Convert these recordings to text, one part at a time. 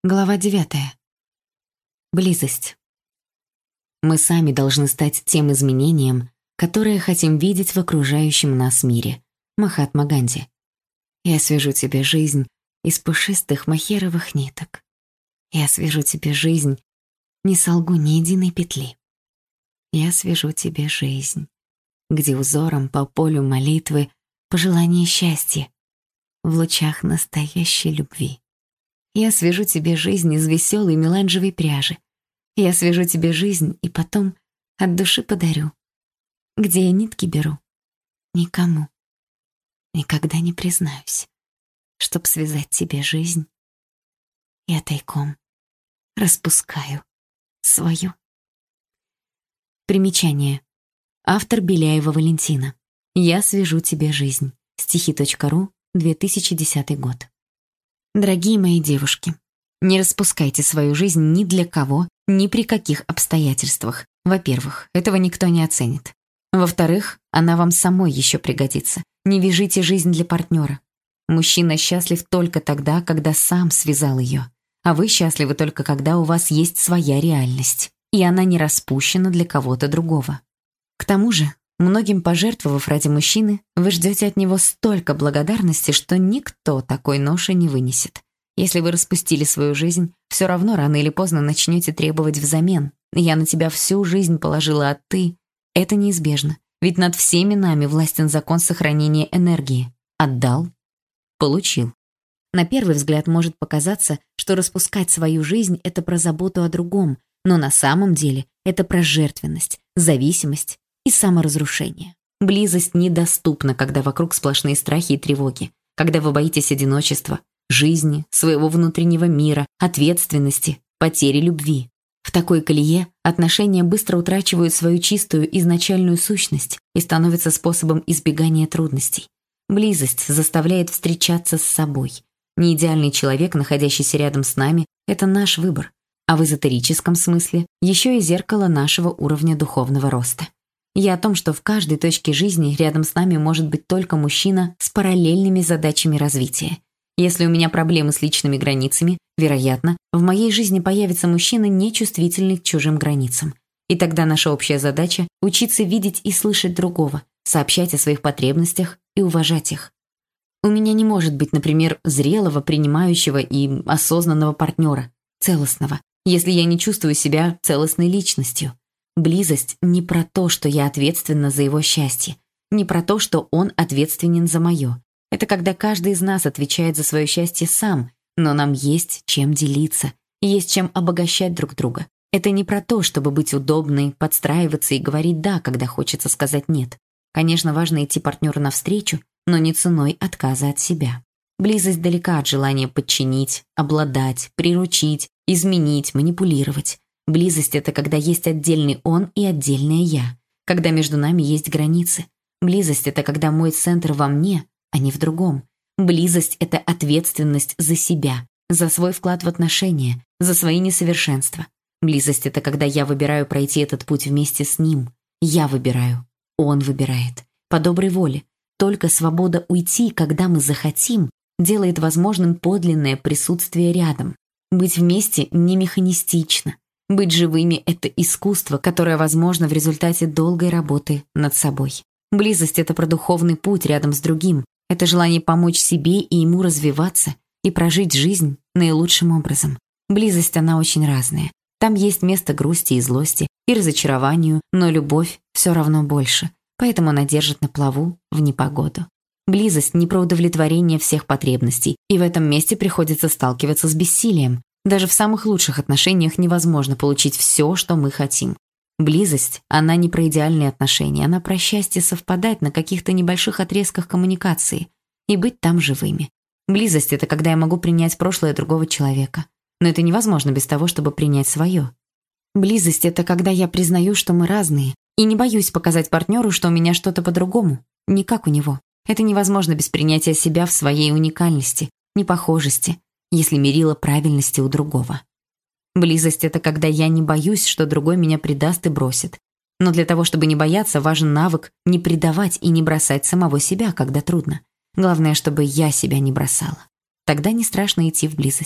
Глава 9. Близость. Мы сами должны стать тем изменением, которое хотим видеть в окружающем нас мире. Махатма Ганди. Я свяжу тебе жизнь из пушистых мохеровых ниток. Я свяжу тебе жизнь, не солгу ни единой петли. Я свяжу тебе жизнь, где узором по полю молитвы пожелание счастья в лучах настоящей любви. Я свяжу тебе жизнь из веселой меланжевой пряжи. Я свяжу тебе жизнь и потом от души подарю. Где я нитки беру? Никому. Никогда не признаюсь. Чтоб связать тебе жизнь, я тайком распускаю свою. Примечание. Автор Беляева Валентина. Я свяжу тебе жизнь. Стихи.ру, 2010 год. Дорогие мои девушки, не распускайте свою жизнь ни для кого, ни при каких обстоятельствах. Во-первых, этого никто не оценит. Во-вторых, она вам самой еще пригодится. Не вяжите жизнь для партнера. Мужчина счастлив только тогда, когда сам связал ее. А вы счастливы только когда у вас есть своя реальность. И она не распущена для кого-то другого. К тому же, многим пожертвовав ради мужчины, вы ждете от него столько благодарности, что никто такой ноши не вынесет. Если вы распустили свою жизнь, все равно рано или поздно начнете требовать взамен. Я на тебя всю жизнь положила, а ты... Это неизбежно, ведь над всеми нами властен закон сохранения энергии. Отдал — получил. На первый взгляд может показаться, что распускать свою жизнь — это про заботу о другом, но на самом деле это про жертвенность, зависимость и саморазрушение. Близость недоступна, когда вокруг сплошные страхи и тревоги, когда вы боитесь одиночества, жизни, своего внутреннего мира, ответственности, потери любви. В такой колее отношения быстро утрачивают свою чистую изначальную сущность и становятся способом избегания трудностей. Близость заставляет встречаться с собой. Неидеальный человек, находящийся рядом с нами, это наш выбор, а в эзотерическом смысле еще и зеркало нашего уровня духовного роста. Я о том, что в каждой точке жизни рядом с нами может быть только мужчина с параллельными задачами развития. Если у меня проблемы с личными границами, вероятно, в моей жизни появится мужчина, нечувствительный к чужим границам. И тогда наша общая задача — учиться видеть и слышать другого, сообщать о своих потребностях и уважать их. У меня не может быть, например, зрелого, принимающего и осознанного партнера, целостного, если я не чувствую себя целостной личностью. Близость не про то, что я ответственна за его счастье, не про то, что он ответственен за мое. Это когда каждый из нас отвечает за свое счастье сам, но нам есть чем делиться, есть чем обогащать друг друга. Это не про то, чтобы быть удобной, подстраиваться и говорить «да», когда хочется сказать «нет». Конечно, важно идти партнеру навстречу, но не ценой отказа от себя. Близость далека от желания подчинить, обладать, приручить, изменить, манипулировать. Близость — это когда есть отдельный он и отдельное я, когда между нами есть границы. Близость — это когда мой центр во мне, а не в другом. Близость — это ответственность за себя, за свой вклад в отношения, за свои несовершенства. Близость — это когда я выбираю пройти этот путь вместе с ним. Я выбираю, он выбирает. По доброй воле. Только свобода уйти, когда мы захотим, делает возможным подлинное присутствие рядом. Быть вместе не механистично. Быть живыми — это искусство, которое возможно в результате долгой работы над собой. Близость — это про духовный путь рядом с другим. Это желание помочь себе и ему развиваться и прожить жизнь наилучшим образом. Близость, она очень разная. Там есть место грусти и злости, и разочарованию, но любовь все равно больше. Поэтому она держит на плаву в непогоду. Близость не про удовлетворение всех потребностей, и в этом месте приходится сталкиваться с бессилием. Даже в самых лучших отношениях невозможно получить все, что мы хотим. Близость, она не про идеальные отношения, она про счастье совпадать на каких-то небольших отрезках коммуникации и быть там живыми. Близость — это когда я могу принять прошлое другого человека. Но это невозможно без того, чтобы принять свое. Близость — это когда я признаю, что мы разные, и не боюсь показать партнеру, что у меня что-то по-другому, не как у него. Это невозможно без принятия себя в своей уникальности, непохожести, если мерило правильности у другого. Близость — это когда я не боюсь, что другой меня предаст и бросит. Но для того, чтобы не бояться, важен навык не предавать и не бросать самого себя, когда трудно. Главное, чтобы я себя не бросала. Тогда не страшно идти в близость.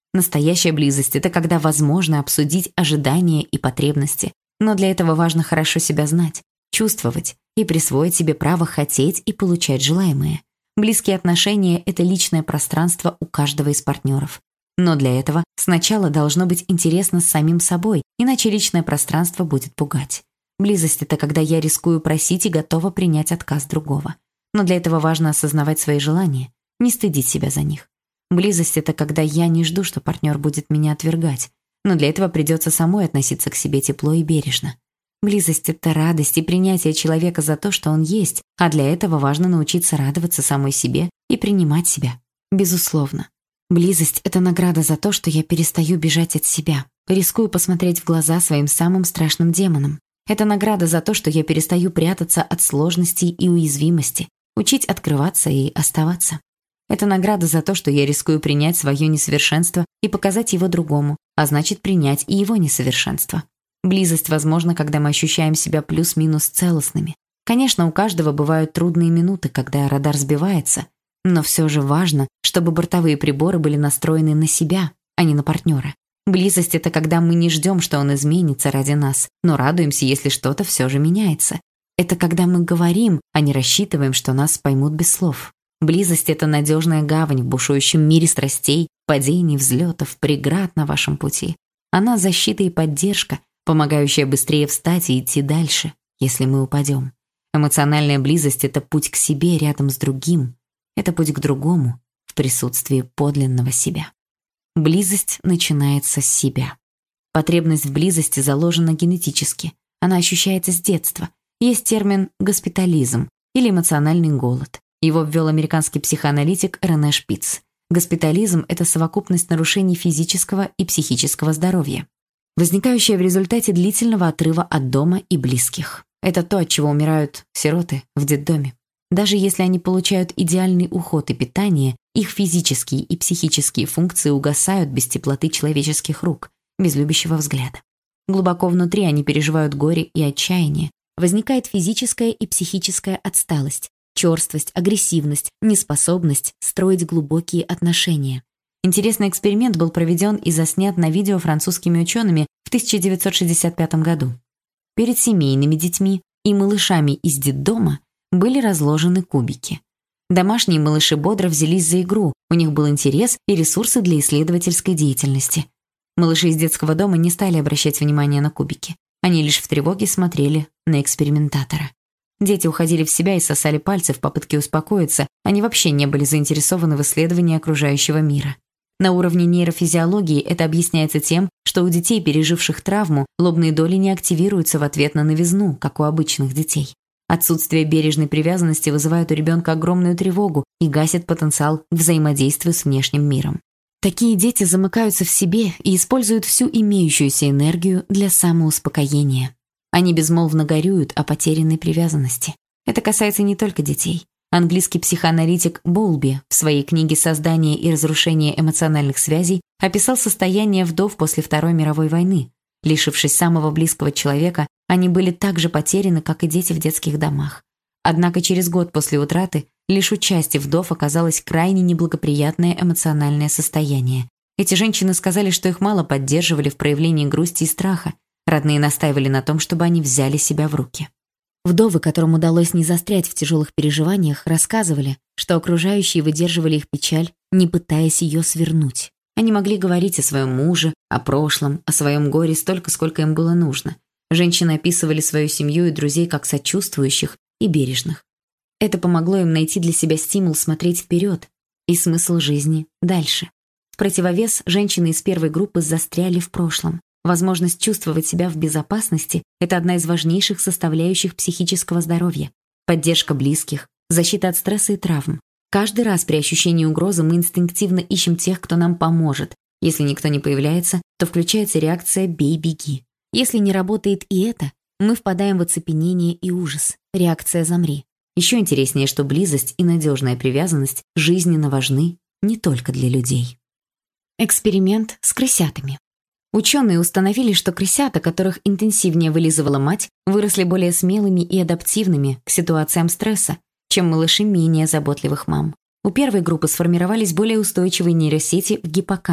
Настоящая близость — это когда возможно обсудить ожидания и потребности. Но для этого важно хорошо себя знать, чувствовать и присвоить себе право хотеть и получать желаемое. Близкие отношения — это личное пространство у каждого из партнеров. Но для этого сначала должно быть интересно с самим собой, иначе личное пространство будет пугать. Близость — это когда я рискую просить и готова принять отказ другого. Но для этого важно осознавать свои желания, не стыдить себя за них. Близость — это когда я не жду, что партнер будет меня отвергать, но для этого придется самой относиться к себе тепло и бережно. Близость — это радость и принятие человека за то, что он есть, а для этого важно научиться радоваться самой себе и принимать себя. Безусловно. Близость — это награда за то, что я перестаю бежать от себя, рискую посмотреть в глаза своим самым страшным демонам. Это награда за то, что я перестаю прятаться от сложностей и уязвимости, учить открываться и оставаться. Это награда за то, что я рискую принять свое несовершенство и показать его другому, а значит принять и его несовершенство. Близость возможна, когда мы ощущаем себя плюс-минус целостными. Конечно, у каждого бывают трудные минуты, когда радар сбивается, но все же важно, чтобы бортовые приборы были настроены на себя, а не на партнера. Близость — это когда мы не ждем, что он изменится ради нас, но радуемся, если что-то все же меняется. Это когда мы говорим, а не рассчитываем, что нас поймут без слов. Близость — это надежная гавань в бушующем мире страстей, падений, взлетов, преград на вашем пути. Она защита и поддержка, помогающая быстрее встать и идти дальше, если мы упадем. Эмоциональная близость — это путь к себе рядом с другим. Это путь к другому в присутствии подлинного себя. Близость начинается с себя. Потребность в близости заложена генетически. Она ощущается с детства. Есть термин «госпитализм» или эмоциональный голод. Его ввел американский психоаналитик Рене Шпиц. Госпитализм — это совокупность нарушений физического и психического здоровья, возникающая в результате длительного отрыва от дома и близких. Это то, от чего умирают сироты в детдоме. Даже если они получают идеальный уход и питание, их физические и психические функции угасают без теплоты человеческих рук, без любящего взгляда. Глубоко внутри они переживают горе и отчаяние. Возникает физическая и психическая отсталость, черствость, агрессивность, неспособность строить глубокие отношения. Интересный эксперимент был проведен и заснят на видео французскими учеными в 1965 году. Перед семейными детьми и малышами из детдома были разложены кубики. Домашние малыши бодро взялись за игру, у них был интерес и ресурсы для исследовательской деятельности. Малыши из детского дома не стали обращать внимание на кубики. Они лишь в тревоге смотрели на экспериментатора. Дети уходили в себя и сосали пальцы в попытке успокоиться, они вообще не были заинтересованы в исследовании окружающего мира. На уровне нейрофизиологии это объясняется тем, что у детей, переживших травму, лобные доли не активируются в ответ на новизну, как у обычных детей. Отсутствие бережной привязанности вызывает у ребенка огромную тревогу и гасит потенциал взаимодействия с внешним миром. Такие дети замыкаются в себе и используют всю имеющуюся энергию для самоуспокоения. Они безмолвно горюют о потерянной привязанности. Это касается не только детей. Английский психоаналитик Боулби в своей книге «Создание и разрушение эмоциональных связей» описал состояние вдов после Второй мировой войны. Лишившись самого близкого человека, они были так же потеряны, как и дети в детских домах. Однако через год после утраты лишь у части вдов оказалось крайне неблагоприятное эмоциональное состояние. Эти женщины сказали, что их мало поддерживали в проявлении грусти и страха. Родные настаивали на том, чтобы они взяли себя в руки. Вдовы, которым удалось не застрять в тяжелых переживаниях, рассказывали, что окружающие выдерживали их печаль, не пытаясь ее свернуть. Они могли говорить о своем муже, о прошлом, о своем горе столько, сколько им было нужно. Женщины описывали свою семью и друзей как сочувствующих и бережных. Это помогло им найти для себя стимул смотреть вперед и смысл жизни дальше. В противовес женщины из первой группы застряли в прошлом. Возможность чувствовать себя в безопасности – это одна из важнейших составляющих психического здоровья. Поддержка близких, защита от стресса и травм. Каждый раз при ощущении угрозы мы инстинктивно ищем тех, кто нам поможет. Если никто не появляется, то включается реакция «бей-беги». Если не работает и это, мы впадаем в оцепенение и ужас. Реакция «замри». Еще интереснее, что близость и надежная привязанность жизненно важны не только для людей. Эксперимент с крысятами. Ученые установили, что крысята, которых интенсивнее вылизывала мать, выросли более смелыми и адаптивными к ситуациям стресса, чем малыши менее заботливых мам. У первой группы сформировались более устойчивые нейросети в гиппокампе,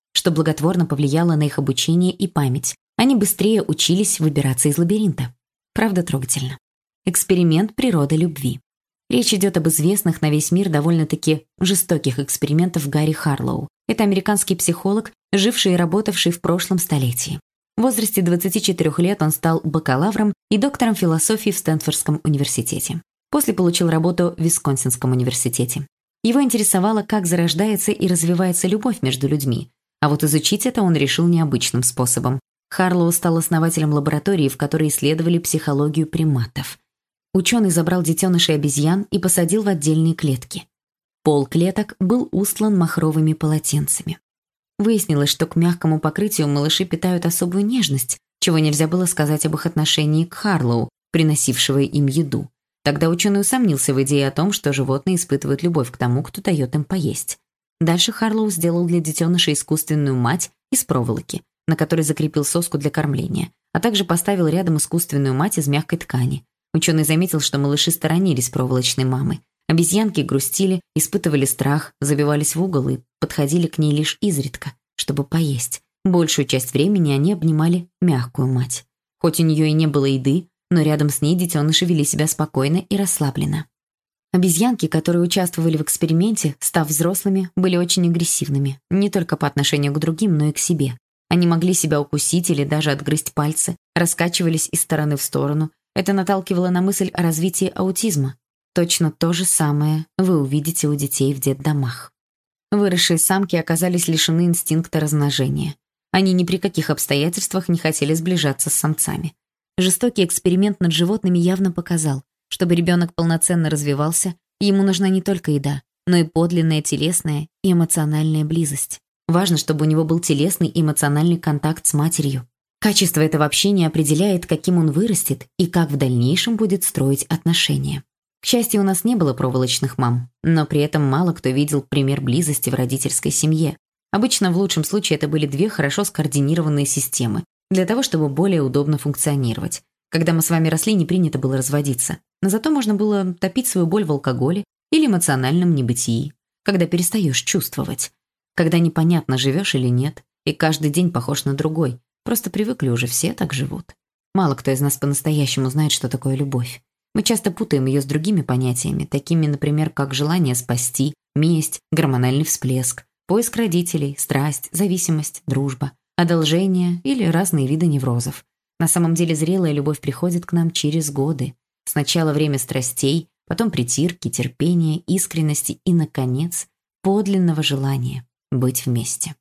что благотворно повлияло на их обучение и память. Они быстрее учились выбираться из лабиринта. Правда, трогательно. Эксперимент природы любви. Речь идет об известных на весь мир довольно-таки жестоких экспериментах Гарри Харлоу. Это американский психолог, живший и работавший в прошлом столетии. В возрасте 24 лет он стал бакалавром и доктором философии в Стэнфордском университете. После получил работу в Висконсинском университете. Его интересовало, как зарождается и развивается любовь между людьми. А вот изучить это он решил необычным способом. Харлоу стал основателем лаборатории, в которой исследовали психологию приматов. Ученый забрал детенышей обезьян и посадил в отдельные клетки. Пол клеток был устлан махровыми полотенцами. Выяснилось, что к мягкому покрытию малыши питают особую нежность, чего нельзя было сказать об их отношении к Харлоу, приносившего им еду. Тогда ученый усомнился в идее о том, что животные испытывают любовь к тому, кто дает им поесть. Дальше Харлоу сделал для детенышей искусственную мать из проволоки, на которой закрепил соску для кормления, а также поставил рядом искусственную мать из мягкой ткани. Ученый заметил, что малыши сторонились проволочной мамы. Обезьянки грустили, испытывали страх, забивались в угол и подходили к ней лишь изредка, чтобы поесть. Большую часть времени они обнимали мягкую мать. Хоть у нее и не было еды, но рядом с ней детеныши вели себя спокойно и расслабленно. Обезьянки, которые участвовали в эксперименте, став взрослыми, были очень агрессивными, не только по отношению к другим, но и к себе. Они могли себя укусить или даже отгрызть пальцы, раскачивались из стороны в сторону. Это наталкивало на мысль о развитии аутизма. Точно то же самое вы увидите у детей в детдомах. Выросшие самки оказались лишены инстинкта размножения. Они ни при каких обстоятельствах не хотели сближаться с самцами. Жестокий эксперимент над животными явно показал, чтобы ребенок полноценно развивался, ему нужна не только еда, но и подлинная телесная и эмоциональная близость. Важно, чтобы у него был телесный и эмоциональный контакт с матерью. Качество этого общения определяет, каким он вырастет и как в дальнейшем будет строить отношения. К счастью, у нас не было проволочных мам, но при этом мало кто видел пример близости в родительской семье. Обычно в лучшем случае это были две хорошо скоординированные системы, для того, чтобы более удобно функционировать. Когда мы с вами росли, не принято было разводиться, но зато можно было топить свою боль в алкоголе или эмоциональном небытии, когда перестаешь чувствовать, когда непонятно, живешь или нет, и каждый день похож на другой. Просто привыкли уже, все так живут. Мало кто из нас по-настоящему знает, что такое любовь. Мы часто путаем ее с другими понятиями, такими, например, как желание спасти, месть, гормональный всплеск, поиск родителей, страсть, зависимость, дружба, одолжение или разные виды неврозов. На самом деле зрелая любовь приходит к нам через годы. Сначала время страстей, потом притирки, терпения, искренности и, наконец, подлинного желания быть вместе.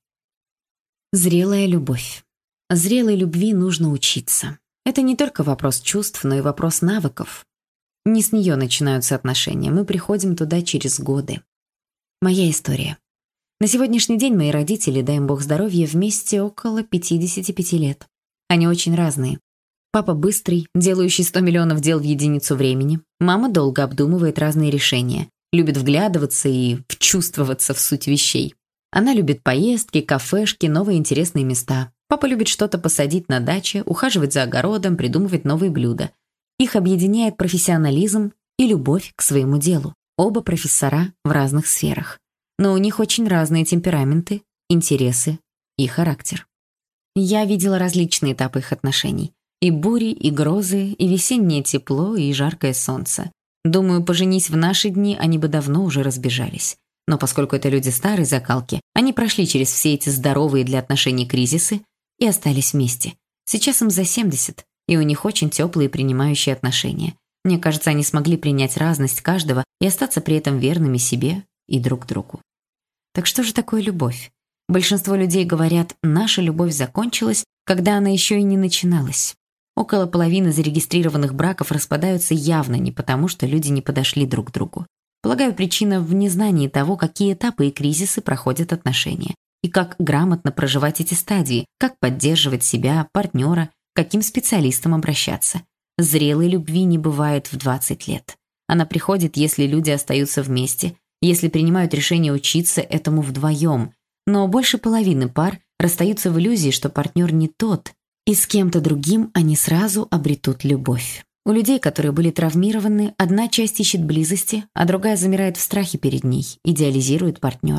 Зрелая любовь. Зрелой любви нужно учиться. Это не только вопрос чувств, но и вопрос навыков. Не с нее начинаются отношения, мы приходим туда через годы. Моя история. На сегодняшний день мои родители, дай им Бог здоровья, вместе около 55 лет. Они очень разные. Папа быстрый, делающий 100 миллионов дел в единицу времени. Мама долго обдумывает разные решения, любит вглядываться и вчувствоваться в суть вещей. Она любит поездки, кафешки, новые интересные места. Папа любит что-то посадить на даче, ухаживать за огородом, придумывать новые блюда. Их объединяет профессионализм и любовь к своему делу. Оба профессора в разных сферах. Но у них очень разные темпераменты, интересы и характер. Я видела различные этапы их отношений. И бури, и грозы, и весеннее тепло, и жаркое солнце. Думаю, поженись в наши дни, они бы давно уже разбежались. Но поскольку это люди старой закалки, они прошли через все эти здоровые для отношений кризисы и остались вместе. Сейчас им за 70, и у них очень теплые принимающие отношения. Мне кажется, они смогли принять разность каждого и остаться при этом верными себе и друг другу. Так что же такое любовь? Большинство людей говорят, наша любовь закончилась, когда она еще и не начиналась. Около половины зарегистрированных браков распадаются явно не потому, что люди не подошли друг к другу. Полагаю, причина в незнании того, какие этапы и кризисы проходят отношения, и как грамотно проживать эти стадии, как поддерживать себя, партнера, к каким специалистам обращаться. Зрелой любви не бывает в 20 лет. Она приходит, если люди остаются вместе, если принимают решение учиться этому вдвоем. Но больше половины пар расстаются в иллюзии, что партнер не тот, и с кем-то другим они сразу обретут любовь. У людей, которые были травмированы, одна часть ищет близости, а другая замирает в страхе перед ней, идеализирует партнера.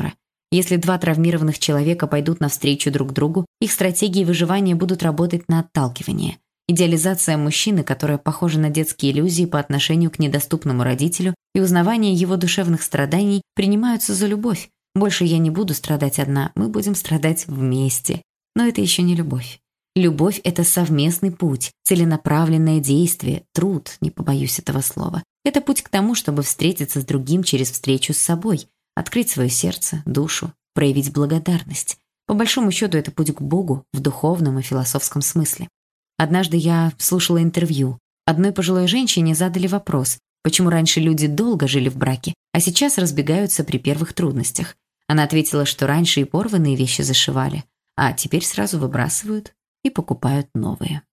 Если два травмированных человека пойдут навстречу друг другу, их стратегии выживания будут работать на отталкивание. Идеализация мужчины, которая похожа на детские иллюзии по отношению к недоступному родителю, и узнавание его душевных страданий принимаются за любовь. Больше я не буду страдать одна, мы будем страдать вместе. Но это еще не любовь. Любовь — это совместный путь, целенаправленное действие, труд, не побоюсь этого слова. Это путь к тому, чтобы встретиться с другим через встречу с собой, открыть свое сердце, душу, проявить благодарность. По большому счету, это путь к Богу в духовном и философском смысле. Однажды я слушала интервью. Одной пожилой женщине задали вопрос, почему раньше люди долго жили в браке, а сейчас разбегаются при первых трудностях. Она ответила, что раньше и порванные вещи зашивали, а теперь сразу выбрасывают и покупают новые.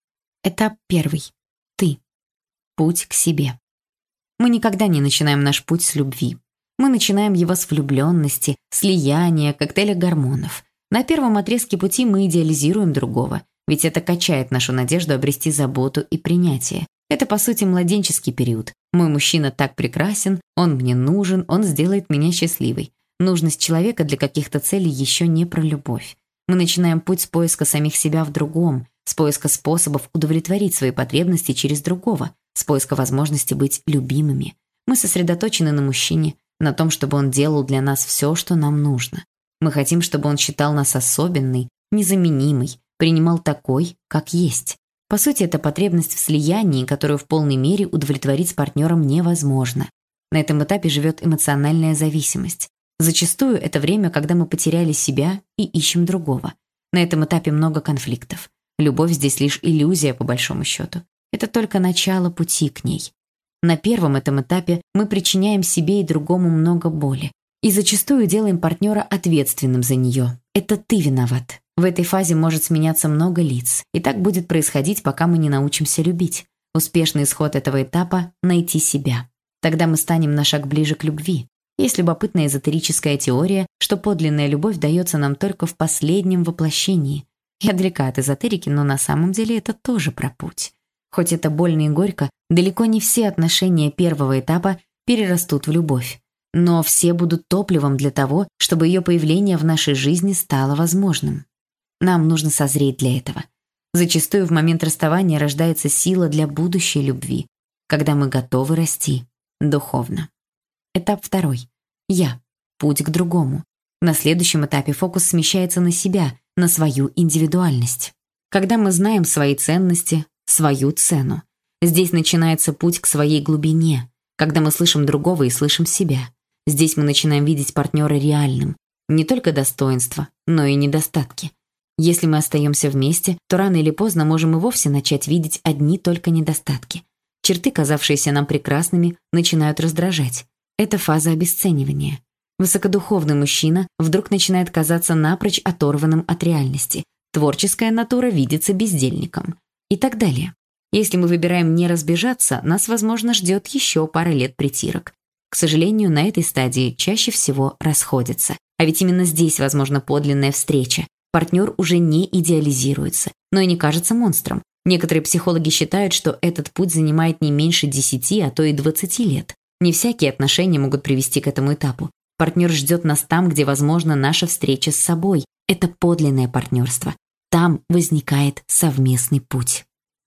Этап 1. Ты. Путь к себе. Мы никогда не начинаем наш путь с любви. Мы начинаем его с влюбленности, слияния, коктейля гормонов. На первом отрезке пути мы идеализируем другого, ведь это качает нашу надежду обрести заботу и принятие. Это, по сути, младенческий период. Мой мужчина так прекрасен, он мне нужен, он сделает меня счастливой. Нужность человека для каких-то целей еще не про любовь. Мы начинаем путь с поиска самих себя в другом, с поиска способов удовлетворить свои потребности через другого, с поиска возможности быть любимыми. Мы сосредоточены на мужчине, на том, чтобы он делал для нас все, что нам нужно. Мы хотим, чтобы он считал нас особенной, незаменимой, принимал такой, как есть. По сути, это потребность в слиянии, которую в полной мере удовлетворить с партнером невозможно. На этом этапе живет эмоциональная зависимость. Зачастую это время, когда мы потеряли себя и ищем другого. На этом этапе много конфликтов. Любовь здесь лишь иллюзия, по большому счету. Это только начало пути к ней. На первом этом этапе мы причиняем себе и другому много боли. И зачастую делаем партнера ответственным за нее. Это ты виноват. В этой фазе может сменяться много лиц. И так будет происходить, пока мы не научимся любить. Успешный исход этого этапа — найти себя. Тогда мы станем на шаг ближе к любви. Есть любопытная эзотерическая теория, что подлинная любовь дается нам только в последнем воплощении. Я далека от эзотерики, но на самом деле это тоже про путь. Хоть это больно и горько, далеко не все отношения первого этапа перерастут в любовь. Но все будут топливом для того, чтобы ее появление в нашей жизни стало возможным. Нам нужно созреть для этого. Зачастую в момент расставания рождается сила для будущей любви, когда мы готовы расти духовно. Этап 2. Я. Путь к другому. На следующем этапе фокус смещается на себя, на свою индивидуальность. Когда мы знаем свои ценности, свою цену. Здесь начинается путь к своей глубине, когда мы слышим другого и слышим себя. Здесь мы начинаем видеть партнера реальным. Не только достоинства, но и недостатки. Если мы остаемся вместе, то рано или поздно можем и вовсе начать видеть одни только недостатки. Черты, казавшиеся нам прекрасными, начинают раздражать. Это фаза обесценивания. Высокодуховный мужчина вдруг начинает казаться напрочь оторванным от реальности. Творческая натура видится бездельником. И так далее. Если мы выбираем не разбежаться, нас, возможно, ждет еще пара лет притирок. К сожалению, на этой стадии чаще всего расходятся. А ведь именно здесь возможна подлинная встреча. Партнер уже не идеализируется, но и не кажется монстром. Некоторые психологи считают, что этот путь занимает не меньше 10, а то и 20 лет. Не всякие отношения могут привести к этому этапу. Партнер ждет нас там, где возможна наша встреча с собой. Это подлинное партнерство. Там возникает совместный путь.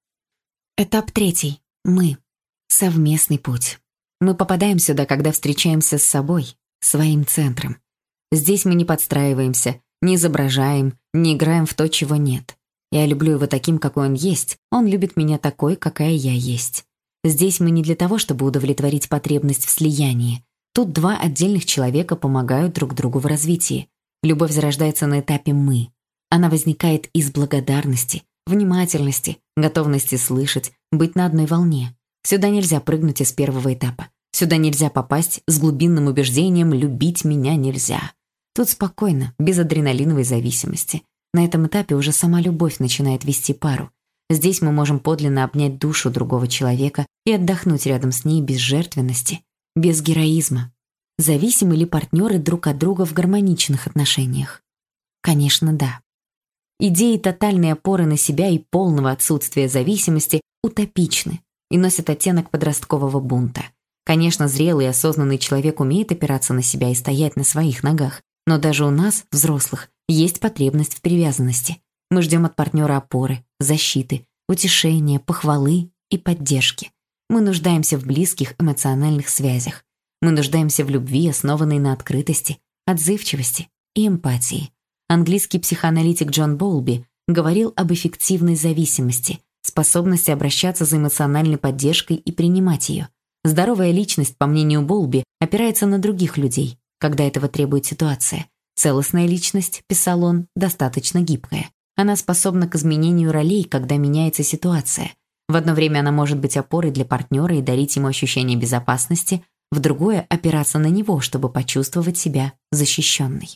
Этап 3. Мы. Совместный путь. Мы попадаем сюда, когда встречаемся с собой, своим центром. Здесь мы не подстраиваемся, не изображаем, не играем в то, чего нет. Я люблю его таким, какой он есть. Он любит меня такой, какая я есть. Здесь мы не для того, чтобы удовлетворить потребность в слиянии. Тут два отдельных человека помогают друг другу в развитии. Любовь зарождается на этапе «мы». Она возникает из благодарности, внимательности, готовности слышать, быть на одной волне. Сюда нельзя прыгнуть из первого этапа. Сюда нельзя попасть с глубинным убеждением «любить меня нельзя». Тут спокойно, без адреналиновой зависимости. На этом этапе уже сама любовь начинает вести пару. Здесь мы можем подлинно обнять душу другого человека и отдохнуть рядом с ней без жертвенности, без героизма. Зависимы ли партнеры друг от друга в гармоничных отношениях? Конечно, да. Идеи тотальной опоры на себя и полного отсутствия зависимости утопичны и носят оттенок подросткового бунта. Конечно, зрелый и осознанный человек умеет опираться на себя и стоять на своих ногах, Но даже у нас, взрослых, есть потребность в привязанности. Мы ждем от партнера опоры, защиты, утешения, похвалы и поддержки. Мы нуждаемся в близких эмоциональных связях. Мы нуждаемся в любви, основанной на открытости, отзывчивости и эмпатии. Английский психоаналитик Джон Боулби говорил об эффективной зависимости, способности обращаться за эмоциональной поддержкой и принимать ее. Здоровая личность, по мнению Боулби, опирается на других людей, когда этого требует ситуация. Целостная личность, писал он, достаточно гибкая. Она способна к изменению ролей, когда меняется ситуация. В одно время она может быть опорой для партнера и дарить ему ощущение безопасности, в другое — опираться на него, чтобы почувствовать себя защищенной.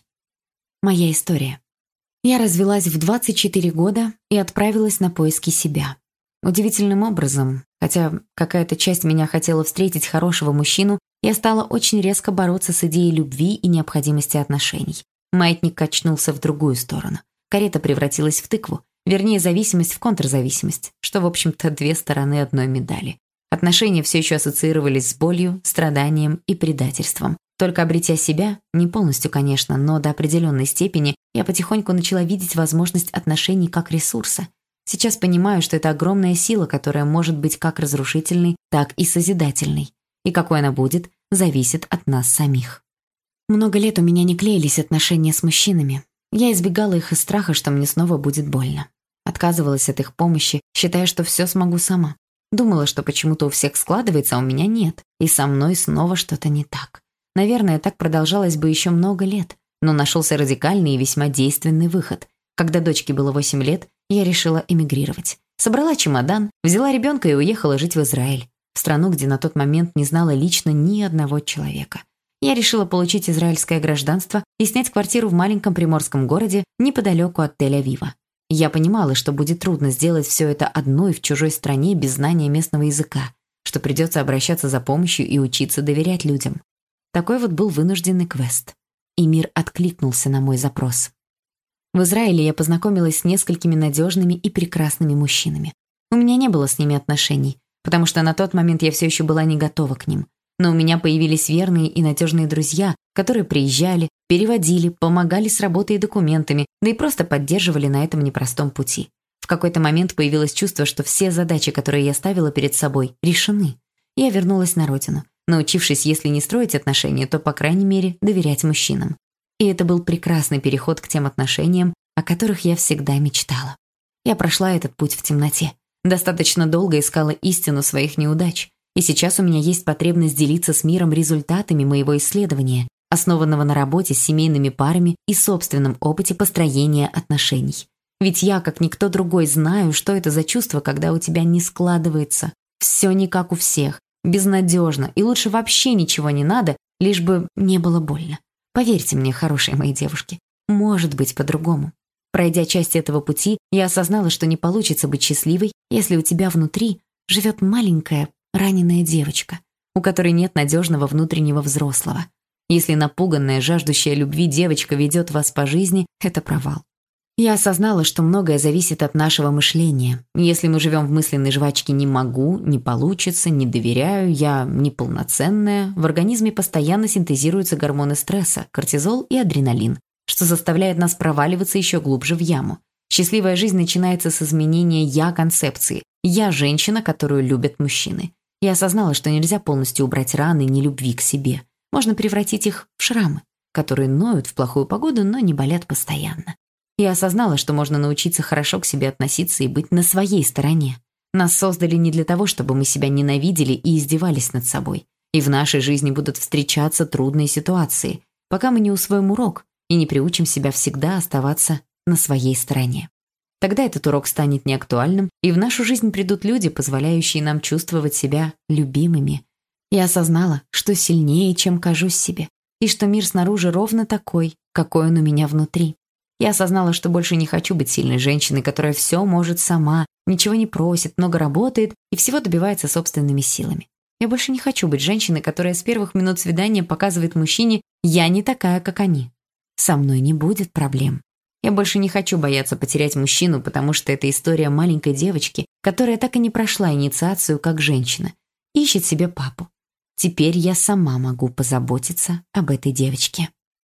Моя история. Я развелась в 24 года и отправилась на поиски себя. Удивительным образом, хотя какая-то часть меня хотела встретить хорошего мужчину, я стала очень резко бороться с идеей любви и необходимости отношений. Маятник качнулся в другую сторону. Карета превратилась в тыкву, вернее, зависимость в контрзависимость, что, в общем-то, две стороны одной медали. Отношения все еще ассоциировались с болью, страданием и предательством. Только обретя себя, не полностью, конечно, но до определенной степени, я потихоньку начала видеть возможность отношений как ресурса. Сейчас понимаю, что это огромная сила, которая может быть как разрушительной, так и созидательной. И какой она будет, зависит от нас самих. Много лет у меня не клеились отношения с мужчинами. Я избегала их из страха, что мне снова будет больно. Отказывалась от их помощи, считая, что все смогу сама. Думала, что почему-то у всех складывается, а у меня нет, и со мной снова что-то не так. Наверное, так продолжалось бы еще много лет, но нашелся радикальный и весьма действенный выход. Когда дочке было 8 лет, я решила эмигрировать. Собрала чемодан, взяла ребенка и уехала жить в Израиль, в страну, где на тот момент не знала лично ни одного человека. Я решила получить израильское гражданство и снять квартиру в маленьком приморском городе неподалеку от Тель-Авива. Я понимала, что будет трудно сделать все это одной в чужой стране без знания местного языка, что придется обращаться за помощью и учиться доверять людям. Такой вот был вынужденный квест. И мир откликнулся на мой запрос. В Израиле я познакомилась с несколькими надежными и прекрасными мужчинами. У меня не было с ними отношений, потому что на тот момент я все еще была не готова к ним. Но у меня появились верные и надежные друзья, которые приезжали, переводили, помогали с работой и документами, да и просто поддерживали на этом непростом пути. В какой-то момент появилось чувство, что все задачи, которые я ставила перед собой, решены. Я вернулась на родину, научившись, если не строить отношения, то, по крайней мере, доверять мужчинам. И это был прекрасный переход к тем отношениям, о которых я всегда мечтала. Я прошла этот путь в темноте. Достаточно долго искала истину своих неудач. И сейчас у меня есть потребность делиться с миром результатами моего исследования, основанного на работе с семейными парами и собственном опыте построения отношений. Ведь я, как никто другой, знаю, что это за чувство, когда у тебя не складывается. Все не как у всех, безнадежно, и лучше вообще ничего не надо, лишь бы не было больно. Поверьте мне, хорошие мои девушки, может быть по-другому. Пройдя часть этого пути, я осознала, что не получится быть счастливой, если у тебя внутри живет маленькая, раненая девочка, у которой нет надежного внутреннего взрослого. Если напуганная, жаждущая любви девочка ведет вас по жизни, это провал. Я осознала, что многое зависит от нашего мышления. Если мы живем в мысленной жвачке «не могу», «не получится», «не доверяю», «я неполноценная», в организме постоянно синтезируются гормоны стресса, кортизол и адреналин, что заставляет нас проваливаться еще глубже в яму. Счастливая жизнь начинается с изменения «я-концепции». «Я» — женщина, которую любят мужчины. Я осознала, что нельзя полностью убрать раны нелюбви к себе. Можно превратить их в шрамы, которые ноют в плохую погоду, но не болят постоянно. Я осознала, что можно научиться хорошо к себе относиться и быть на своей стороне. Нас создали не для того, чтобы мы себя ненавидели и издевались над собой. И в нашей жизни будут встречаться трудные ситуации, пока мы не усвоим урок и не приучим себя всегда оставаться на своей стороне. Тогда этот урок станет неактуальным, и в нашу жизнь придут люди, позволяющие нам чувствовать себя любимыми. Я осознала, что сильнее, чем кажусь себе, и что мир снаружи ровно такой, какой он у меня внутри. Я осознала, что больше не хочу быть сильной женщиной, которая все может сама, ничего не просит, много работает и всего добивается собственными силами. Я больше не хочу быть женщиной, которая с первых минут свидания показывает мужчине «я не такая, как они». Со мной не будет проблем. Я больше не хочу бояться потерять мужчину, потому что это история маленькой девочки, которая так и не прошла инициацию как женщина, ищет себе папу. Теперь я сама могу позаботиться об этой девочке.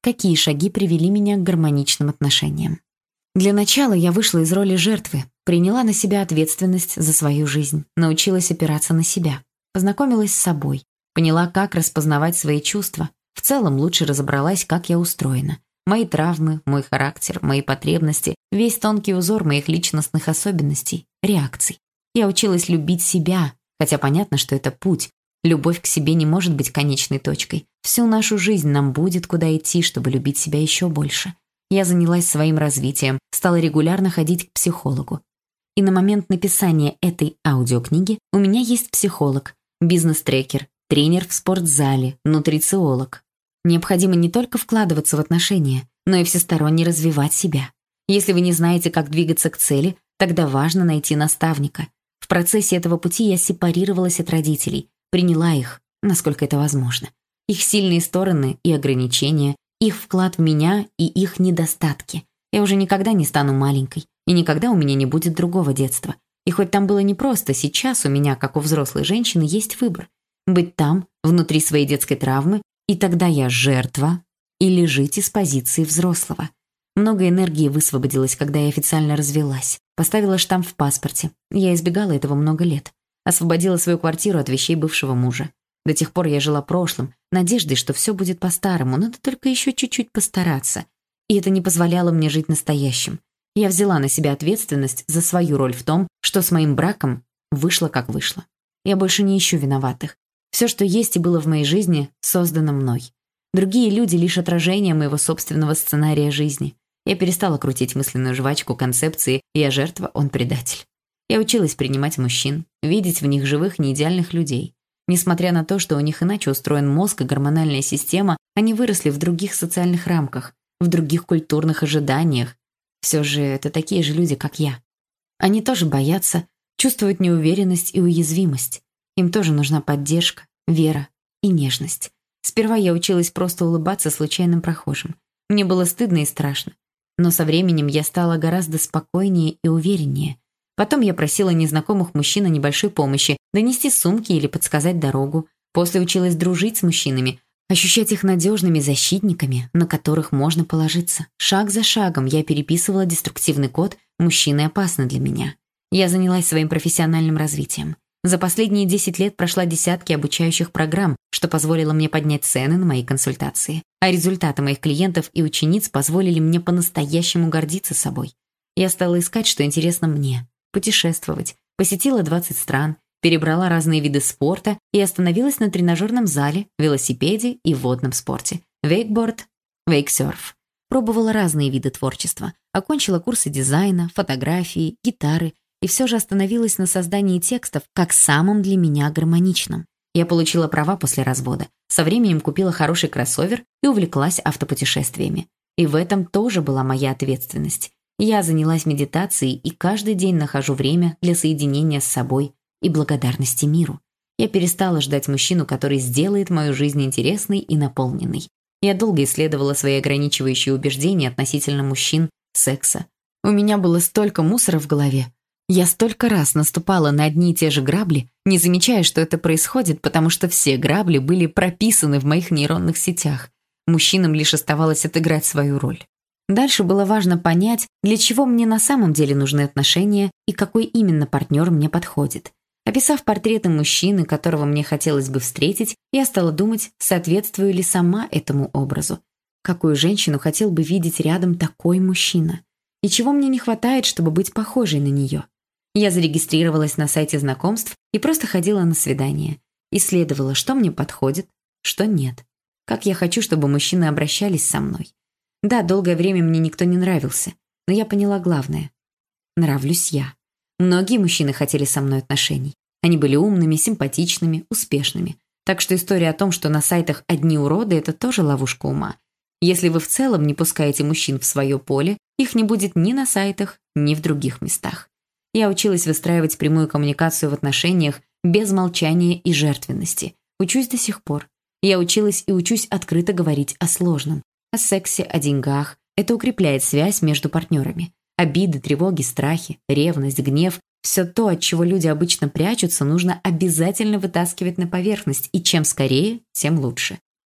какие шаги привели меня к гармоничным отношениям. Для начала я вышла из роли жертвы, приняла на себя ответственность за свою жизнь, научилась опираться на себя, познакомилась с собой, поняла, как распознавать свои чувства, в целом лучше разобралась, как я устроена. Мои травмы, мой характер, мои потребности, весь тонкий узор моих личностных особенностей, реакций. Я училась любить себя, хотя понятно, что это путь. Любовь к себе не может быть конечной точкой. Всю нашу жизнь нам будет куда идти, чтобы любить себя еще больше. Я занялась своим развитием, стала регулярно ходить к психологу. И на момент написания этой аудиокниги у меня есть психолог, бизнес-трекер, тренер в спортзале, нутрициолог. Необходимо не только вкладываться в отношения, но и всесторонне развивать себя. Если вы не знаете, как двигаться к цели, тогда важно найти наставника. В процессе этого пути я сепарировалась от родителей, приняла их, насколько это возможно. Их сильные стороны и ограничения, их вклад в меня и их недостатки. Я уже никогда не стану маленькой, и никогда у меня не будет другого детства. И хоть там было непросто, сейчас у меня, как у взрослой женщины, есть выбор. Быть там, внутри своей детской травмы, и тогда я жертва, или жить из позиции взрослого. Много энергии высвободилось, когда я официально развелась. Поставила штамп в паспорте. Я избегала этого много лет. Освободила свою квартиру от вещей бывшего мужа. До тех пор я жила прошлым, надеждой, что все будет по-старому, надо только еще чуть-чуть постараться. И это не позволяло мне жить настоящим. Я взяла на себя ответственность за свою роль в том, что с моим браком вышло как вышло. Я больше не ищу виноватых. Все, что есть и было в моей жизни, создано мной. Другие люди — лишь отражение моего собственного сценария жизни. Я перестала крутить мысленную жвачку концепции «я жертва, он предатель». Я училась принимать мужчин, видеть в них живых, неидеальных людей. Несмотря на то, что у них иначе устроен мозг и гормональная система, они выросли в других социальных рамках, в других культурных ожиданиях. Все же это такие же люди, как я. Они тоже боятся, чувствуют неуверенность и уязвимость. Им тоже нужна поддержка, вера и нежность. Сперва я училась просто улыбаться случайным прохожим. Мне было стыдно и страшно. Но со временем я стала гораздо спокойнее и увереннее. Потом я просила незнакомых мужчин о небольшой помощи, донести сумки или подсказать дорогу. После училась дружить с мужчинами, ощущать их надежными защитниками, на которых можно положиться. Шаг за шагом я переписывала деструктивный код «Мужчины опасны для меня». Я занялась своим профессиональным развитием. За последние 10 лет прошла десятки обучающих программ, что позволило мне поднять цены на мои консультации. А результаты моих клиентов и учениц позволили мне по-настоящему гордиться собой. Я стала искать, что интересно мне. Путешествовать. Посетила 20 стран, перебрала разные виды спорта и остановилась на тренажерном зале, велосипеде и водном спорте. Вейкборд, вейксерф. Пробовала разные виды творчества. Окончила курсы дизайна, фотографии, гитары и все же остановилась на создании текстов как самом для меня гармоничном. Я получила права после развода. Со временем купила хороший кроссовер и увлеклась автопутешествиями. И в этом тоже была моя ответственность. Я занялась медитацией и каждый день нахожу время для соединения с собой и благодарности миру. Я перестала ждать мужчину, который сделает мою жизнь интересной и наполненной. Я долго исследовала свои ограничивающие убеждения относительно мужчин, секса. У меня было столько мусора в голове. Я столько раз наступала на одни и те же грабли, не замечая, что это происходит, потому что все грабли были прописаны в моих нейронных сетях. Мужчинам лишь оставалось отыграть свою роль. Дальше было важно понять, для чего мне на самом деле нужны отношения и какой именно партнер мне подходит. Описав портреты мужчины, которого мне хотелось бы встретить, я стала думать, соответствую ли сама этому образу. Какую женщину хотел бы видеть рядом такой мужчина? И чего мне не хватает, чтобы быть похожей на нее? Я зарегистрировалась на сайте знакомств и просто ходила на свидания. Исследовала, что мне подходит, что нет. Как я хочу, чтобы мужчины обращались со мной. Да, долгое время мне никто не нравился, но я поняла главное. Нравлюсь я. Многие мужчины хотели со мной отношений. Они были умными, симпатичными, успешными. Так что история о том, что на сайтах одни уроды, это тоже ловушка ума. Если вы в целом не пускаете мужчин в свое поле, их не будет ни на сайтах, ни в других местах. Я училась выстраивать прямую коммуникацию в отношениях без молчания и жертвенности. Учусь до сих пор. Я училась и учусь открыто говорить о сложном. О сексе, о деньгах. Это укрепляет связь между партнерами. Обиды, тревоги, страхи, ревность, гнев – все то, от чего люди обычно прячутся, нужно обязательно вытаскивать на поверхность, и чем скорее, тем лучше.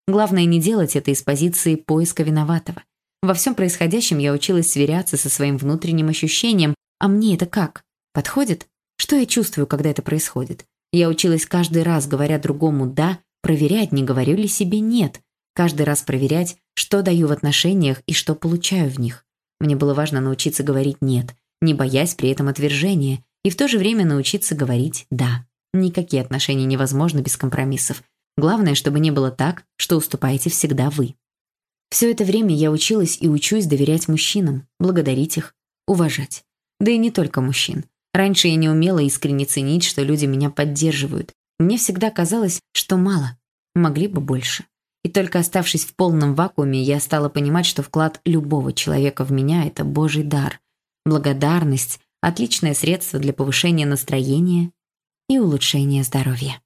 Главное не делать это из позиции поиска виноватого. Во всем происходящем я училась сверяться со своим внутренним ощущением. А мне это как? Подходит? Что я чувствую, когда это происходит? Я училась каждый раз, говоря другому «да», проверять, не говорю ли себе «нет». Каждый раз проверять, что даю в отношениях и что получаю в них. Мне было важно научиться говорить «нет», не боясь при этом отвержения, и в то же время научиться говорить «да». Никакие отношения невозможны без компромиссов. Главное, чтобы не было так, что уступаете всегда вы. Все это время я училась и учусь доверять мужчинам, благодарить их, уважать. Да и не только мужчин. Раньше я не умела искренне ценить, что люди меня поддерживают. Мне всегда казалось, что мало, могли бы больше. И только оставшись в полном вакууме, я стала понимать, что вклад любого человека в меня – это Божий дар. Благодарность – отличное средство для повышения настроения и улучшения здоровья.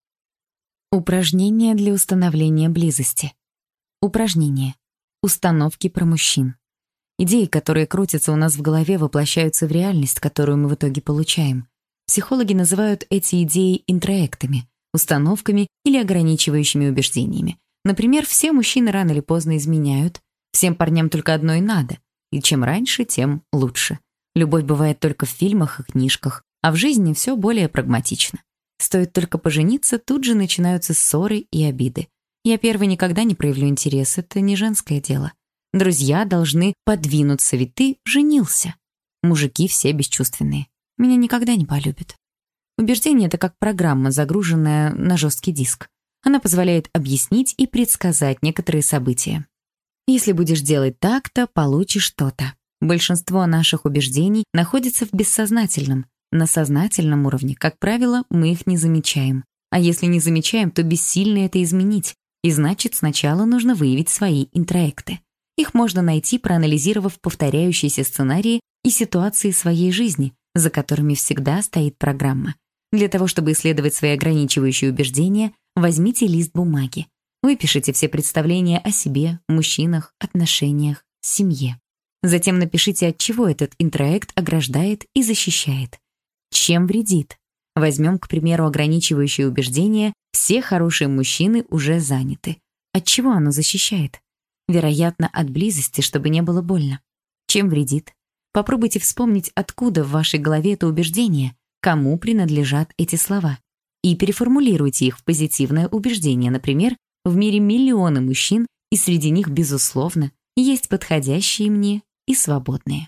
Упражнения для установления близости. Упражнения. Установки про мужчин. Идеи, которые крутятся у нас в голове, воплощаются в реальность, которую мы в итоге получаем. Психологи называют эти идеи интроектами, установками или ограничивающими убеждениями. Например, все мужчины рано или поздно изменяют, всем парням только одно и надо, и чем раньше, тем лучше. Любовь бывает только в фильмах и книжках, а в жизни все более прагматично. Стоит только пожениться, тут же начинаются ссоры и обиды. Я первый никогда не проявлю интерес, это не женское дело. Друзья должны подвинуться, ведь ты женился. Мужики все бесчувственные. Меня никогда не полюбят. Убеждение — это как программа, загруженная на жесткий диск. Она позволяет объяснить и предсказать некоторые события. Если будешь делать так-то, получишь то-то. Большинство наших убеждений находится в бессознательном. На сознательном уровне, как правило, мы их не замечаем. А если не замечаем, то бессильно это изменить. И значит, сначала нужно выявить свои интроекты. Их можно найти, проанализировав повторяющиеся сценарии и ситуации своей жизни, за которыми всегда стоит программа. Для того, чтобы исследовать свои ограничивающие убеждения, возьмите лист бумаги. Выпишите все представления о себе, мужчинах, отношениях, семье. Затем напишите, от чего этот интроект ограждает и защищает. Чем вредит? Возьмем, к примеру, ограничивающее убеждение «все хорошие мужчины уже заняты». От чего оно защищает? Вероятно, от близости, чтобы не было больно. Чем вредит? Попробуйте вспомнить, откуда в вашей голове это убеждение, кому принадлежат эти слова. И переформулируйте их в позитивное убеждение. Например, в мире миллионы мужчин, и среди них, безусловно, есть подходящие мне и свободные.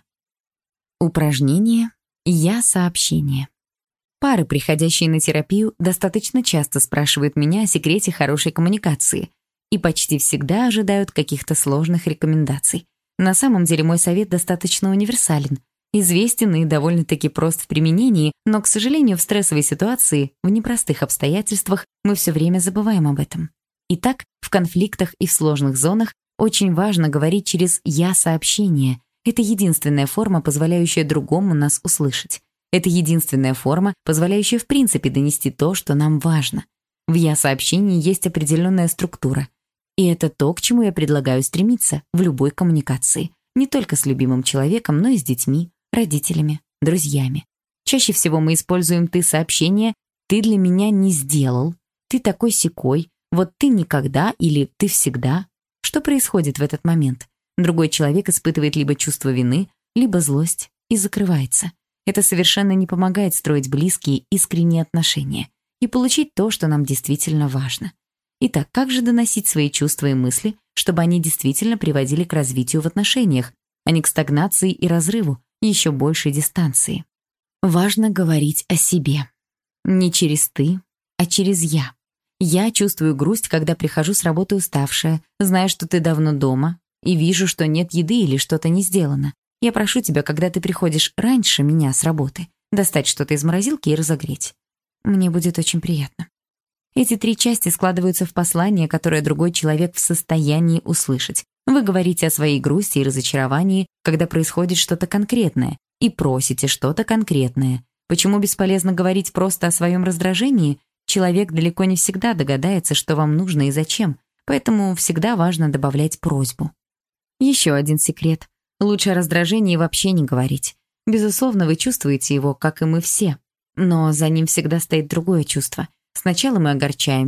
Упражнение «Я-сообщение». Пары, приходящие на терапию, достаточно часто спрашивают меня о секрете хорошей коммуникации и почти всегда ожидают каких-то сложных рекомендаций. На самом деле мой совет достаточно универсален, известен и довольно-таки прост в применении, но, к сожалению, в стрессовой ситуации, в непростых обстоятельствах мы все время забываем об этом. Итак, в конфликтах и в сложных зонах очень важно говорить через «я-сообщение». Это единственная форма, позволяющая другому нас услышать. Это единственная форма, позволяющая в принципе донести то, что нам важно. В «я-сообщении» есть определенная структура. И это то, к чему я предлагаю стремиться в любой коммуникации. Не только с любимым человеком, но и с детьми, родителями, друзьями. Чаще всего мы используем «ты-сообщение», «ты для меня не сделал», «ты такой-сякой», «вот ты никогда» или «ты всегда». Что происходит в этот момент? Другой человек испытывает либо чувство вины, либо злость и закрывается. Это совершенно не помогает строить близкие, искренние отношения и получить то, что нам действительно важно. Итак, как же доносить свои чувства и мысли, чтобы они действительно приводили к развитию в отношениях, а не к стагнации и разрыву, еще большей дистанции? Важно говорить о себе. Не через «ты», а через «я». Я чувствую грусть, когда прихожу с работы уставшая, знаю, что ты давно дома, и вижу, что нет еды или что-то не сделано. Я прошу тебя, когда ты приходишь раньше меня с работы, достать что-то из морозилки и разогреть. Мне будет очень приятно. Эти 3 части складываются в послание, которое другой человек в состоянии услышать. Вы говорите о своей грусти и разочаровании, когда происходит что-то конкретное, и просите что-то конкретное. Почему бесполезно говорить просто о своем раздражении? Человек далеко не всегда догадается, что вам нужно и зачем, поэтому всегда важно добавлять просьбу. Еще один секрет. Лучше о раздражении вообще не говорить. Безусловно, вы чувствуете его, как и мы все. Но за ним всегда стоит другое чувство. Сначала мы огорчаемся,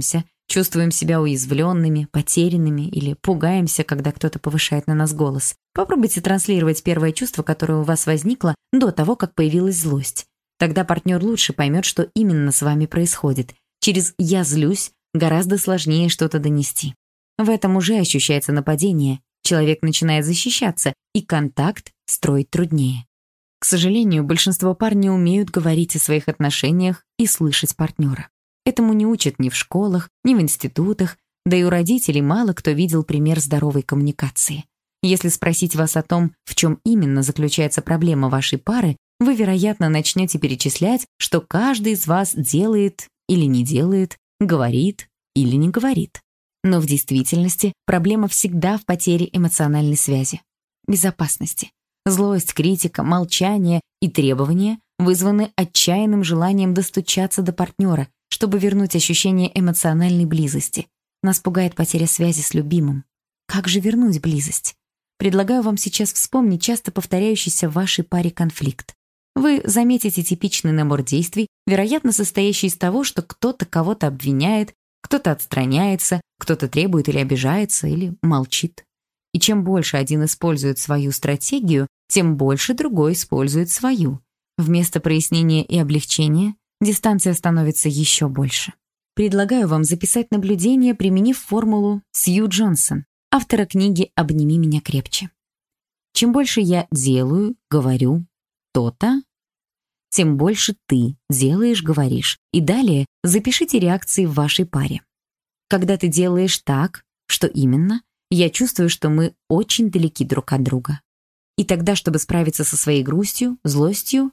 чувствуем себя уязвленными, потерянными или пугаемся, когда кто-то повышает на нас голос. Попробуйте транслировать первое чувство, которое у вас возникло до того, как появилась злость. Тогда партнер лучше поймет, что именно с вами происходит. Через «я злюсь» гораздо сложнее что-то донести. В этом уже ощущается нападение. Человек начинает защищаться, и контакт строить труднее. К сожалению, большинство пар не умеют говорить о своих отношениях и слышать партнера. Этому не учат ни в школах, ни в институтах, да и у родителей мало кто видел пример здоровой коммуникации. Если спросить вас о том, в чем именно заключается проблема вашей пары, вы, вероятно, начнете перечислять, что каждый из вас делает или не делает, говорит или не говорит. Но в действительности проблема всегда в потере эмоциональной связи, безопасности. Злость, критика, молчание и требования вызваны отчаянным желанием достучаться до партнера, чтобы вернуть ощущение эмоциональной близости. Нас пугает потеря связи с любимым. Как же вернуть близость? Предлагаю вам сейчас вспомнить часто повторяющийся в вашей паре конфликт. Вы заметите типичный набор действий, вероятно, состоящий из того, что кто-то кого-то обвиняет, кто-то отстраняется, кто-то требует или обижается, или молчит. И чем больше один использует свою стратегию, тем больше другой использует свою. Вместо прояснения и облегчения дистанция становится еще больше. Предлагаю вам записать наблюдение, применив формулу Сью Джонсон, автора книги «Обними меня крепче». Чем больше я делаю, говорю то-то, тем больше ты делаешь, говоришь. И далее запишите реакции в вашей паре. Когда ты делаешь так, что именно, я чувствую, что мы очень далеки друг от друга. И тогда, чтобы справиться со своей грустью, злостью,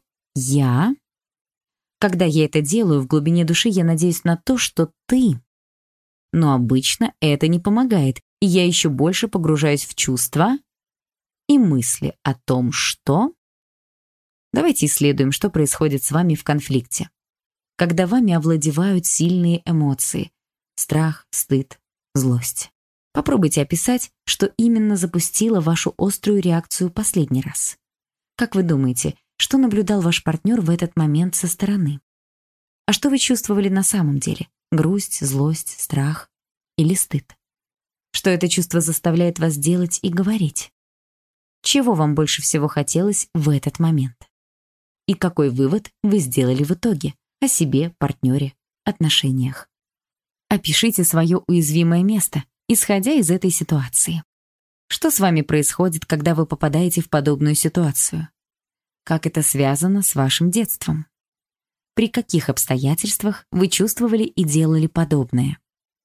когда я это делаю, в глубине души я надеюсь на то, что ты. Но обычно это не помогает, и я еще больше погружаюсь в чувства и мысли о том, что... Давайте исследуем, что происходит с вами в конфликте. Когда вами овладевают сильные эмоции — страх, стыд, злость. Попробуйте описать, что именно запустило вашу острую реакцию последний раз. Как вы думаете, что наблюдал ваш партнер в этот момент со стороны? А что вы чувствовали на самом деле? Грусть, злость, страх или стыд? Что это чувство заставляет вас делать и говорить? Чего вам больше всего хотелось в этот момент? И какой вывод вы сделали в итоге о себе, партнере, отношениях? Опишите свое уязвимое место, исходя из этой ситуации. Что с вами происходит, когда вы попадаете в подобную ситуацию? Как это связано с вашим детством? При каких обстоятельствах вы чувствовали и делали подобное?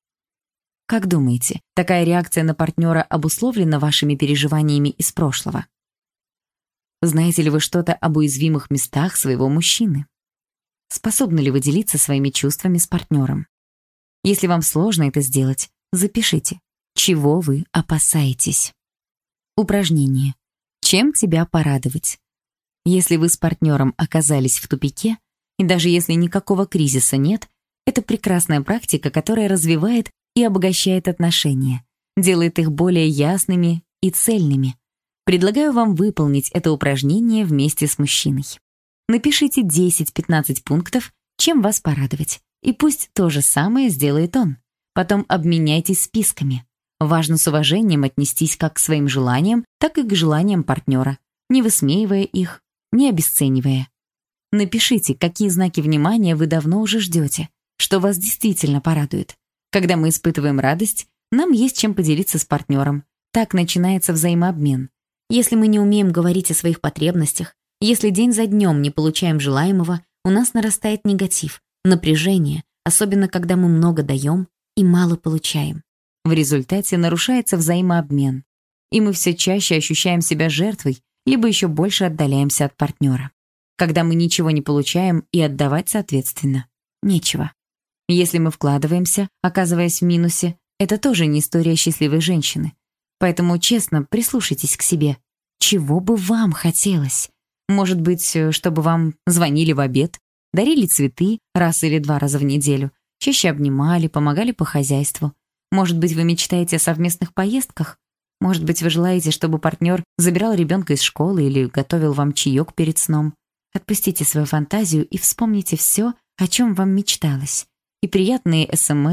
Как думаете, такая реакция на партнера обусловлена вашими переживаниями из прошлого? Знаете ли вы что-то об уязвимых местах своего мужчины? Способны ли вы делиться своими чувствами с партнером? Если вам сложно это сделать, запишите, чего вы опасаетесь. Упражнение. Чем тебя порадовать? Если вы с партнером оказались в тупике, и даже если никакого кризиса нет, это прекрасная практика, которая развивает и обогащает отношения, делает их более ясными и цельными. Предлагаю вам выполнить это упражнение вместе с мужчиной. Напишите 10-15 пунктов, чем вас порадовать, и пусть то же самое сделает он. Потом обменяйтесь списками. Важно с уважением отнестись как к своим желаниям, так и к желаниям партнера, не высмеивая их, не обесценивая. Напишите, какие знаки внимания вы давно уже ждете, что вас действительно порадует. Когда мы испытываем радость, нам есть чем поделиться с партнером. Так начинается взаимообмен. Если мы не умеем говорить о своих потребностях, если день за днем не получаем желаемого, у нас нарастает негатив, напряжение, особенно когда мы много даем и мало получаем. В результате нарушается взаимообмен, и мы все чаще ощущаем себя жертвой, либо еще больше отдаляемся от партнера. Когда мы ничего не получаем, и отдавать, соответственно, нечего. Если мы вкладываемся, оказываясь в минусе, это тоже не история счастливой женщины. Поэтому честно прислушайтесь к себе. Чего бы вам хотелось? Может быть, чтобы вам звонили в обед, дарили цветы раз или 2 раза в неделю, чаще обнимали, помогали по хозяйству. Может быть, вы мечтаете о совместных поездках? Может быть, вы желаете, чтобы партнер забирал ребенка из школы или готовил вам чаек перед сном? Отпустите свою фантазию и вспомните все, о чем вам мечталось. И приятные СМС,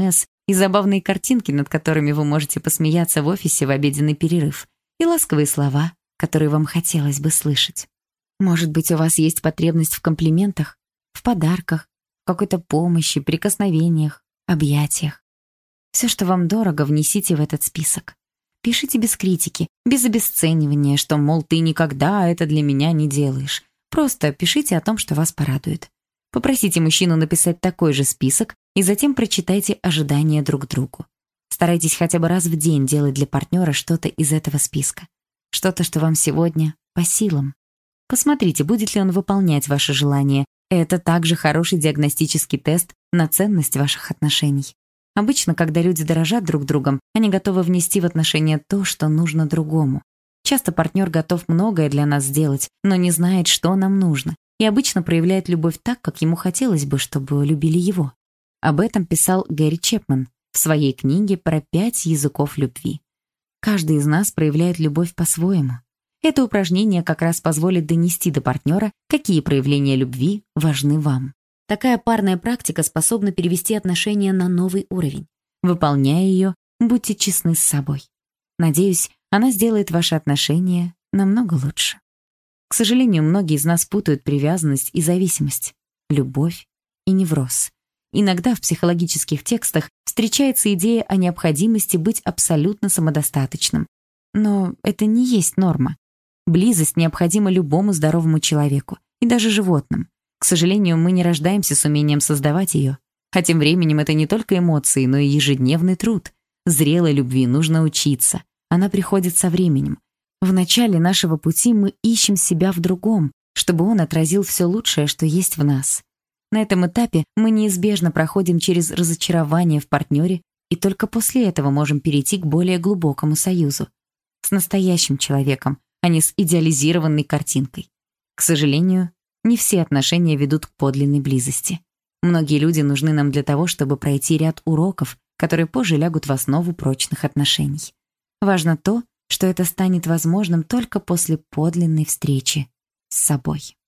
и забавные картинки, над которыми вы можете посмеяться в офисе в обеденный перерыв, и ласковые слова, которые вам хотелось бы слышать. Может быть, у вас есть потребность в комплиментах, в подарках, в какой-то помощи, прикосновениях, объятиях. Все, что вам дорого, внесите в этот список. Пишите без критики, без обесценивания, что, мол, ты никогда это для меня не делаешь. Просто пишите о том, что вас порадует. Попросите мужчину написать такой же список и затем прочитайте ожидания друг другу. Старайтесь хотя бы раз в день делать для партнера что-то из этого списка. Что-то, что вам сегодня по силам. Посмотрите, будет ли он выполнять ваши желания. Это также хороший диагностический тест на ценность ваших отношений. Обычно, когда люди дорожат друг другом, они готовы внести в отношения то, что нужно другому. Часто партнер готов многое для нас сделать, но не знает, что нам нужно, и обычно проявляет любовь так, как ему хотелось бы, чтобы любили его. Об этом писал Гэри Чепман в своей книге про 5 языков любви. Каждый из нас проявляет любовь по-своему. Это упражнение как раз позволит донести до партнера, какие проявления любви важны вам. Такая парная практика способна перевести отношения на новый уровень. Выполняя ее, будьте честны с собой. Надеюсь, она сделает ваши отношения намного лучше. К сожалению, многие из нас путают привязанность и зависимость, любовь и невроз. Иногда в психологических текстах встречается идея о необходимости быть абсолютно самодостаточным. Но это не есть норма. Близость необходима любому здоровому человеку, и даже животным. К сожалению, мы не рождаемся с умением создавать ее. А тем временем это не только эмоции, но и ежедневный труд. Зрелой любви нужно учиться. Она приходит со временем. В начале нашего пути мы ищем себя в другом, чтобы он отразил все лучшее, что есть в нас. На этом этапе мы неизбежно проходим через разочарование в партнере, и только после этого можем перейти к более глубокому союзу. С настоящим человеком, а не с идеализированной картинкой. К сожалению, не все отношения ведут к подлинной близости. Многие люди нужны нам для того, чтобы пройти ряд уроков, которые позже лягут в основу прочных отношений. Важно то, что это станет возможным только после подлинной встречи с собой.